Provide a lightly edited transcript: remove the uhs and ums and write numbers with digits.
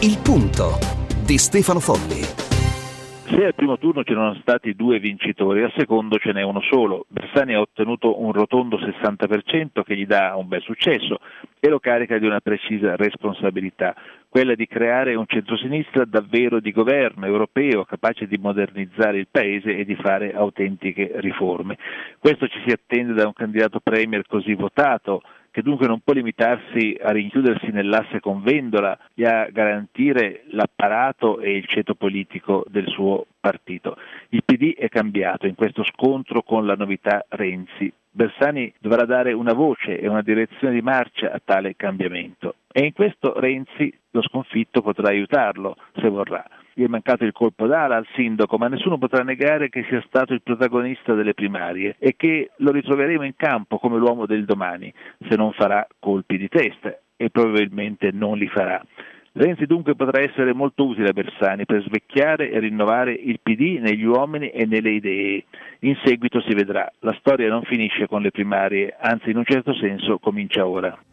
Il punto di Stefano Folli. Se al primo turno c'erano stati 2 vincitori, al secondo ce n'è uno solo. Bersani ha ottenuto un rotondo 60% che gli dà un bel successo e lo carica di una precisa responsabilità, quella di creare un centrosinistra davvero di governo europeo, capace di modernizzare il paese e di fare autentiche riforme. Questo ci si attende da un candidato premier così votato, che dunque non può limitarsi a rinchiudersi nell'asse con Vendola e a garantire l'apparato e il ceto politico del suo partito. Il PD è cambiato in questo scontro con la novità Renzi. Bersani dovrà dare una voce e una direzione di marcia a tale cambiamento. E in questo Renzi, lo sconfitto, potrà aiutarlo, se vorrà. Gli è mancato il colpo d'ala al sindaco, ma nessuno potrà negare che sia stato il protagonista delle primarie e che lo ritroveremo in campo come l'uomo del domani, se non farà colpi di testa, e probabilmente non li farà. Renzi dunque potrà essere molto utile a Bersani per svecchiare e rinnovare il PD negli uomini e nelle idee. In seguito si vedrà, la storia non finisce con le primarie, anzi in un certo senso comincia ora.